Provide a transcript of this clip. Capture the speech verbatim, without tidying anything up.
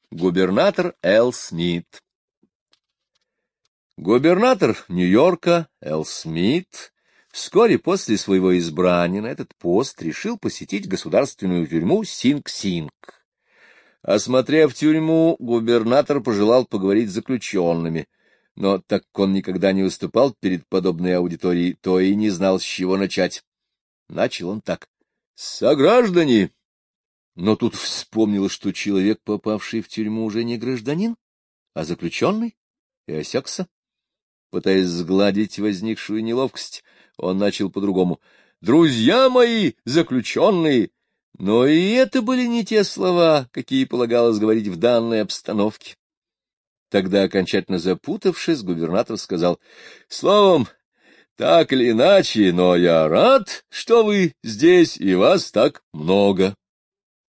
Губернатор Эл Смит. Губернатор Нью-Йорка Эл Смит вскоре после своего избрания на этот пост решил посетить государственную тюрьму Синг-Синг. Осмотрев тюрьму, губернатор пожелал поговорить с заключенными, но так как он никогда не выступал перед подобной аудиторией, то и не знал, с чего начать. Начал он так: «Сограждане!» Но тут вспомнил, что человек, попавший в тюрьму, уже не гражданин, а заключенный, и осекся. Пытаясь сгладить возникшую неловкость, он начал по-другому: «Друзья мои, заключенные!» Но и это были не те слова, какие полагалось говорить в данной обстановке. Тогда, окончательно запутавшись, губернатор сказал: «Словом, так или иначе, но я рад, что вы здесь, и вас так много».